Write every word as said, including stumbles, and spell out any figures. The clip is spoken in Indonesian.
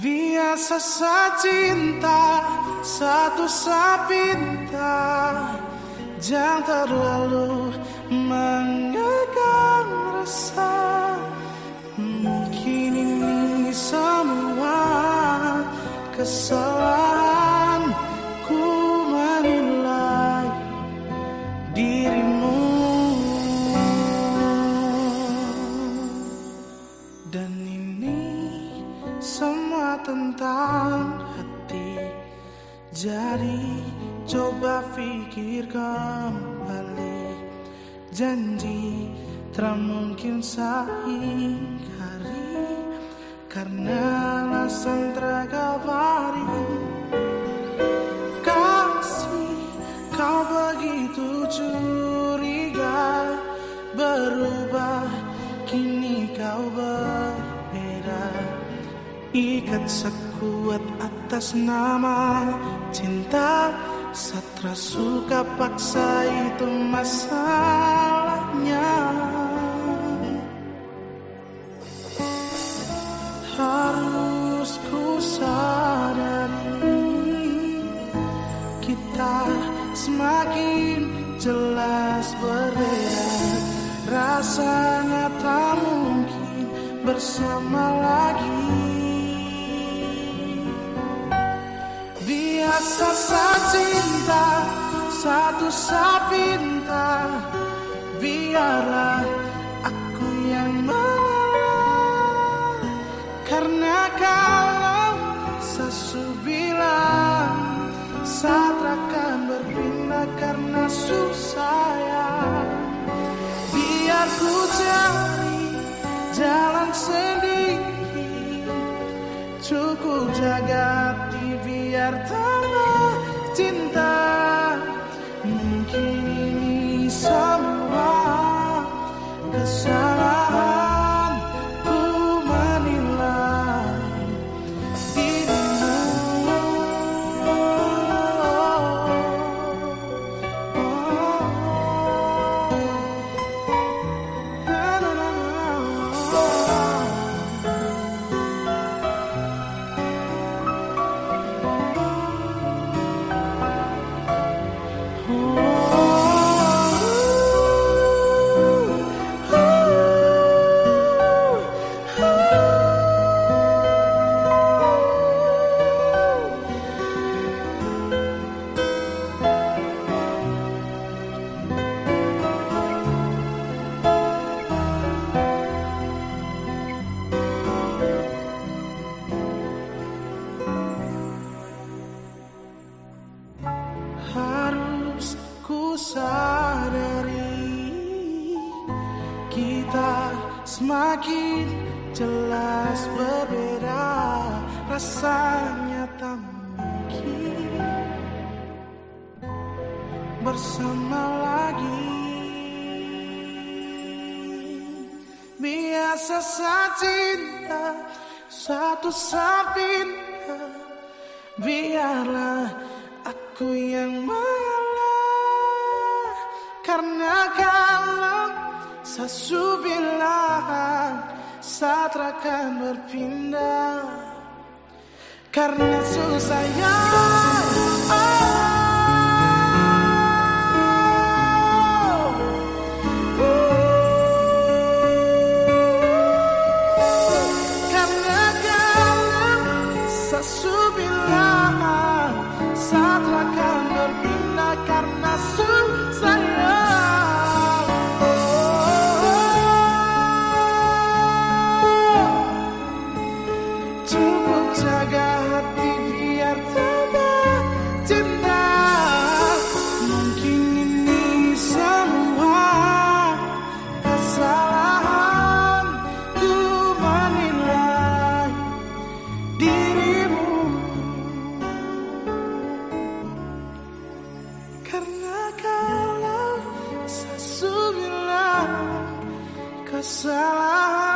Biasa sa cinta, satu sa pinta, jangan terlalu mengekang rasa. Mungkin ini semua kesalahan ku menilai dirimu. Dan ini semua tentang hati. Jadi coba pikir kembali. Janji tak mungkin saya ingkari, karena alasan terkabari. Kasih, kau begitu curiga, berubah kini kau berbeda. Ikat sekuat atas nama cinta, satra suka paksa itu masalahnya. Harus ku sadari, kita semakin jelas berbeda. Rasanya tak mungkin bersama lagi. Biasa sa cinta, satu sa pinta, biarlah aku yang mengalah. Karena kalau sesu bilang, saat akan berpindah karena susah ya. Biar ku cari jalan sendiri, cukup jaga hati biar tanah cinta. Mungkin ini semua kesalahan ku menilai dirimu. Harus ku sadari, kita semakin jelas berbeda. Rasanya tak mungkin bersama lagi. Biasa sa cinta, satu sa pinta, biarlah aku yang mengalah. Karena kalau sesu bilang, saat akan berpindah karena susah ya. Karena kalau sesu bilang, saat akan berpindah karena susah ya. Cukup jaga hati biar tambah cinta. Mungkin ini semua kesalahan ku menilai dirimu. Karena kalau sesu bilang kesalahan